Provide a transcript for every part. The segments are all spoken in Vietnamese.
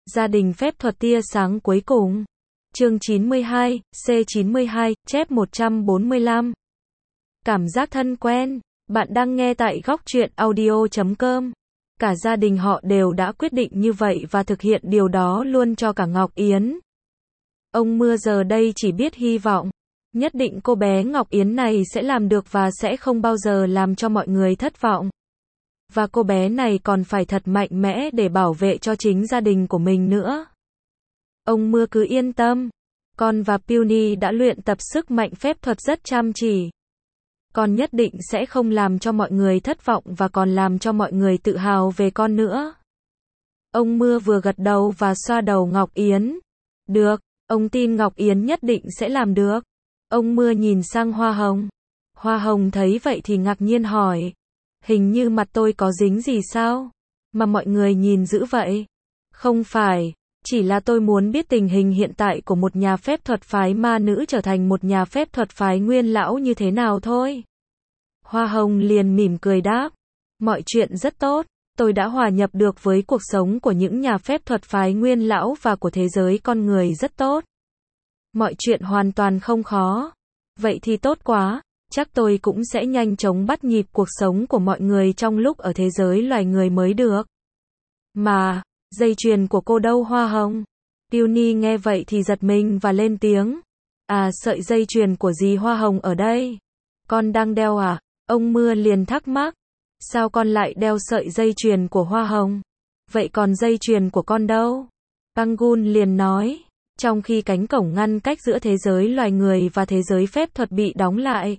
Gia đình phép thuật tia sáng cuối cùng. Chương 92, C92, chép 145. Cảm giác thân quen. Bạn đang nghe tại góc truyện audio.com. Cả gia đình họ đều đã quyết định như vậy và thực hiện điều đó luôn cho cả Ngọc Yến. Ông Mưa giờ đây chỉ biết hy vọng. Nhất định cô bé Ngọc Yến này sẽ làm được và sẽ không bao giờ làm cho mọi người thất vọng. Và cô bé này còn phải thật mạnh mẽ để bảo vệ cho chính gia đình của mình nữa. Ông Mưa cứ yên tâm. Con và Peony đã luyện tập sức mạnh phép thuật rất chăm chỉ. Con nhất định sẽ không làm cho mọi người thất vọng và còn làm cho mọi người tự hào về con nữa. Ông Mưa vừa gật đầu và xoa đầu Ngọc Yến. Được, ông tin Ngọc Yến nhất định sẽ làm được. Ông Mưa nhìn sang Hoa Hồng. Hoa Hồng thấy vậy thì ngạc nhiên hỏi. Hình như mặt tôi có dính gì sao? Mà mọi người nhìn dữ vậy? Không phải, chỉ là tôi muốn biết tình hình hiện tại của một nhà phép thuật phái ma nữ trở thành một nhà phép thuật phái nguyên lão như thế nào thôi. Hoa Hồng liền mỉm cười đáp. Mọi chuyện rất tốt, tôi đã hòa nhập được với cuộc sống của những nhà phép thuật phái nguyên lão và của thế giới con người rất tốt. Mọi chuyện hoàn toàn không khó. Vậy thì tốt quá. Chắc tôi cũng sẽ nhanh chóng bắt nhịp cuộc sống của mọi người trong lúc ở thế giới loài người mới được. Mà, dây chuyền của cô đâu Hoa Hồng? Peony nghe vậy thì giật mình và lên tiếng. À, sợi dây chuyền của dì Hoa Hồng ở đây. Con đang đeo à? Ông Mưa liền thắc mắc. Sao con lại đeo sợi dây chuyền của Hoa Hồng? Vậy còn dây chuyền của con đâu? Pangun liền nói. Trong khi cánh cổng ngăn cách giữa thế giới loài người và thế giới phép thuật bị đóng lại.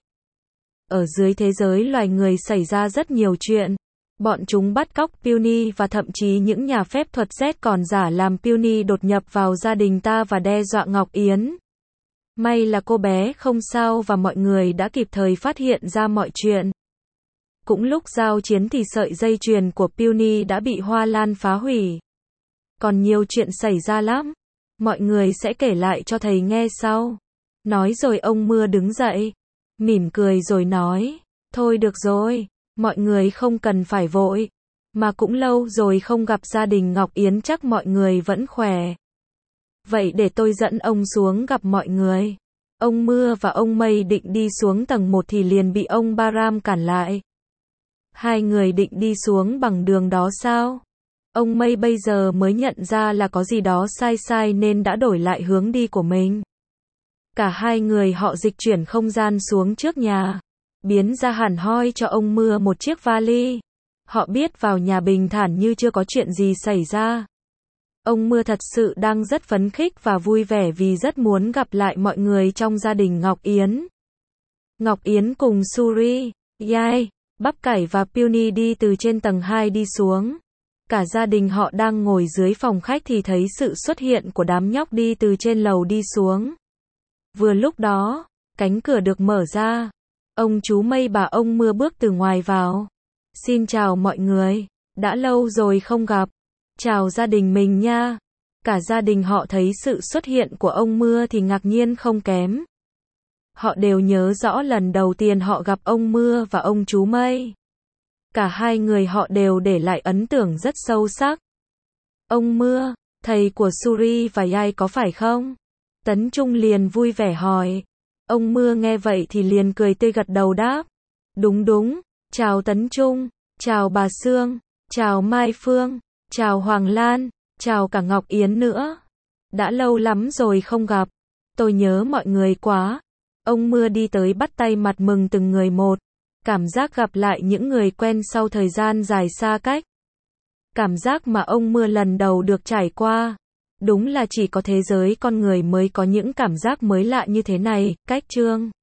Ở dưới thế giới loài người xảy ra rất nhiều chuyện. Bọn chúng bắt cóc Peony và thậm chí những nhà phép thuật Z còn giả làm Peony đột nhập vào gia đình ta và đe dọa Ngọc Yến. May là cô bé không sao và mọi người đã kịp thời phát hiện ra mọi chuyện. Cũng lúc giao chiến thì sợi dây chuyền của Peony đã bị Hoa Lan phá hủy. Còn nhiều chuyện xảy ra lắm. Mọi người sẽ kể lại cho thầy nghe sau. Nói rồi ông Mưa đứng dậy. Mỉm cười rồi nói. Thôi được rồi. Mọi người không cần phải vội. Mà cũng lâu rồi không gặp gia đình Ngọc Yến, chắc mọi người vẫn khỏe. Vậy để tôi dẫn ông xuống gặp mọi người. Ông Mưa và ông Mây định đi xuống tầng 1 thì liền bị ông Baram cản lại. Hai người định đi xuống bằng đường đó sao? Ông Mây bây giờ mới nhận ra là có gì đó sai sai nên đã đổi lại hướng đi của mình. Cả hai người họ dịch chuyển không gian xuống trước nhà. Biến ra hẳn hoi cho ông Mưa một chiếc vali. Họ biết vào nhà bình thản như chưa có chuyện gì xảy ra. Ông Mưa thật sự đang rất phấn khích và vui vẻ vì rất muốn gặp lại mọi người trong gia đình Ngọc Yến. Ngọc Yến cùng Suri, Yai, Bắp Cải và Peony đi từ trên tầng 2 đi xuống. Cả gia đình họ đang ngồi dưới phòng khách thì thấy sự xuất hiện của đám nhóc đi từ trên lầu đi xuống. Vừa lúc đó, cánh cửa được mở ra. Ông chú Mây bà ông Mưa bước từ ngoài vào. Xin chào mọi người, đã lâu rồi không gặp. Chào gia đình mình nha. Cả gia đình họ thấy sự xuất hiện của ông Mưa thì ngạc nhiên không kém. Họ đều nhớ rõ lần đầu tiên họ gặp ông Mưa và ông chú Mây. Cả hai người họ đều để lại ấn tượng rất sâu sắc. Ông Mưa, thầy của Suri và Yai có phải không? Tấn Trung liền vui vẻ hỏi. Ông Mưa nghe vậy thì liền cười tươi gật đầu đáp. Đúng đúng, chào Tấn Trung, chào bà Sương, chào Mai Phương, chào Hoàng Lan, chào cả Ngọc Yến nữa. Đã lâu lắm rồi không gặp, tôi nhớ mọi người quá. Ông Mưa đi tới bắt tay mặt mừng từng người một. Cảm giác gặp lại những người quen sau thời gian dài xa cách. Cảm giác mà ông Mưa lần đầu được trải qua. Đúng là chỉ có thế giới con người mới có những cảm giác mới lạ như thế này. Cách chương